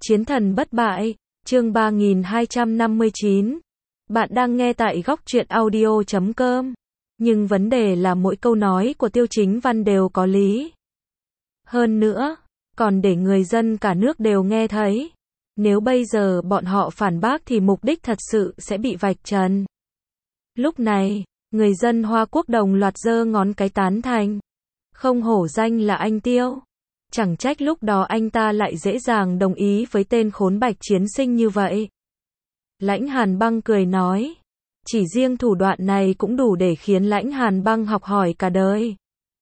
Chiến thần bất bại, chương 3259. Bạn đang nghe tại góc truyện audio.com. Nhưng vấn đề là mỗi câu nói của Tiêu Chính Văn đều có lý. Hơn nữa, còn để người dân cả nước đều nghe thấy. Nếu bây giờ bọn họ phản bác thì mục đích thật sự sẽ bị vạch trần. Lúc này, người dân Hoa Quốc đồng loạt giơ ngón cái tán thành. Không hổ danh là anh Tiêu. Chẳng trách lúc đó anh ta lại dễ dàng đồng ý với tên khốn Bạch Chiến Sinh như vậy. Lãnh Hàn Băng cười nói. Chỉ riêng thủ đoạn này cũng đủ để khiến Lãnh Hàn Băng học hỏi cả đời.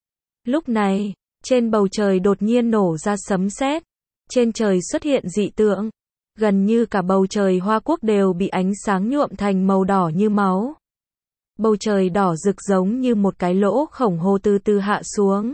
Lúc này, trên bầu trời đột nhiên nổ ra sấm sét. Trên trời xuất hiện dị tượng. Gần như cả bầu trời Hoa Quốc đều bị ánh sáng nhuộm thành màu đỏ như máu. Bầu trời đỏ rực giống như một cái lỗ khổng hồ từ từ hạ xuống.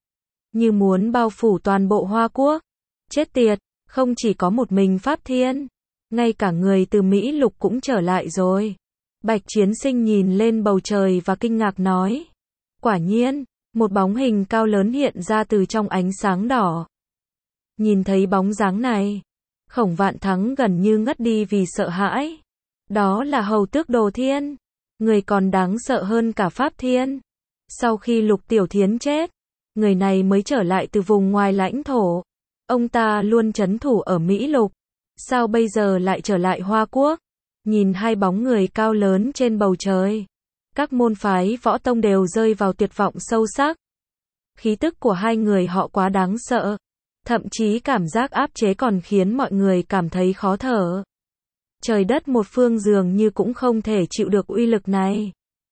Như muốn bao phủ toàn bộ Hoa Quốc. Chết tiệt, không chỉ có một mình Pháp Thiên. Ngay cả người từ Mỹ Lục cũng trở lại rồi. Bạch Chiến Sinh nhìn lên bầu trời và kinh ngạc nói. Quả nhiên, một bóng hình cao lớn hiện ra từ trong ánh sáng đỏ. Nhìn thấy bóng dáng này, Khổng Vạn Thắng gần như ngất đi vì sợ hãi. Đó là Hầu Tước Đồ Thiên. Người còn đáng sợ hơn cả Pháp Thiên. Sau khi Lục Tiểu Thiến chết, người này mới trở lại từ vùng ngoài lãnh thổ. Ông ta luôn trấn thủ ở Mỹ Lục. Sao bây giờ lại trở lại Hoa Quốc? Nhìn hai bóng người cao lớn trên bầu trời. Các môn phái võ tông đều rơi vào tuyệt vọng sâu sắc. Khí tức của hai người họ quá đáng sợ. Thậm chí cảm giác áp chế còn khiến mọi người cảm thấy khó thở. Trời đất một phương dường như cũng không thể chịu được uy lực này.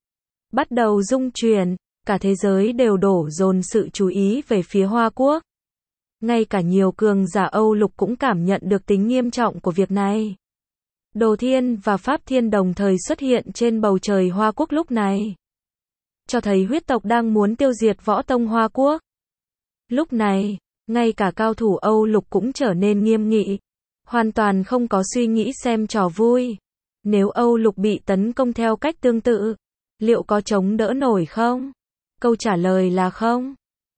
Bắt đầu rung chuyển, cả thế giới đều đổ dồn sự chú ý về phía Hoa Quốc. Ngay cả nhiều cường giả Âu Lục cũng cảm nhận được tính nghiêm trọng của việc này. Đồ Thiên và Pháp Thiên đồng thời xuất hiện trên bầu trời Hoa Quốc lúc này. Cho thấy huyết tộc đang muốn tiêu diệt võ tông Hoa Quốc. Lúc này, ngay cả cao thủ Âu Lục cũng trở nên nghiêm nghị. Hoàn toàn không có suy nghĩ xem trò vui. Nếu Âu Lục bị tấn công theo cách tương tự, liệu có chống đỡ nổi không? Câu trả lời là không.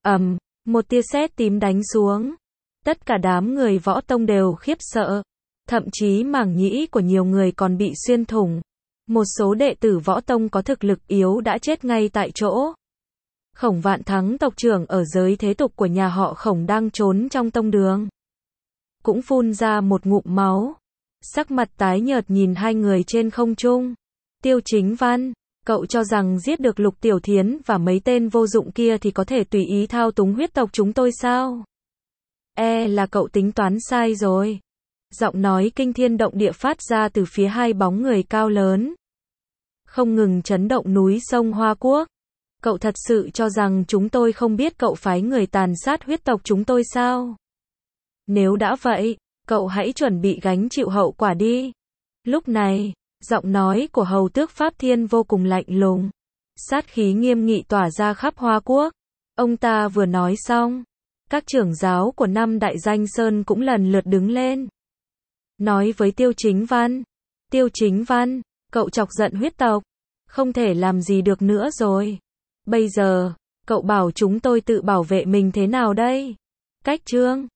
Một tia sét tím đánh xuống. Tất cả đám người võ tông đều khiếp sợ. Thậm chí màng nhĩ của nhiều người còn bị xuyên thủng. Một số đệ tử võ tông có thực lực yếu đã chết ngay tại chỗ. Khổng Vạn Thắng tộc trưởng ở giới thế tục của nhà họ Khổng đang trốn trong tông đường. Cũng phun ra một ngụm máu. Sắc mặt tái nhợt nhìn hai người trên không trung. Tiêu Chính Văn, cậu cho rằng giết được Lục Tiểu Thiến và mấy tên vô dụng kia thì có thể tùy ý thao túng huyết tộc chúng tôi sao? Là cậu tính toán sai rồi. Giọng nói kinh thiên động địa phát ra từ phía hai bóng người cao lớn. Không ngừng chấn động núi sông Hoa Quốc. Cậu thật sự cho rằng chúng tôi không biết cậu phái người tàn sát huyết tộc chúng tôi sao? Nếu đã vậy, cậu hãy chuẩn bị gánh chịu hậu quả đi. Lúc này, giọng nói của Hầu Tước Pháp Thiên vô cùng lạnh lùng. Sát khí nghiêm nghị tỏa ra khắp Hoa Quốc. Ông ta vừa nói xong, các trưởng giáo của năm đại danh sơn cũng lần lượt đứng lên. Nói với Tiêu Chính Văn. Tiêu Chính Văn, cậu chọc giận huyết tộc. Không thể làm gì được nữa rồi. Bây giờ, cậu bảo chúng tôi tự bảo vệ mình thế nào đây? Cách chương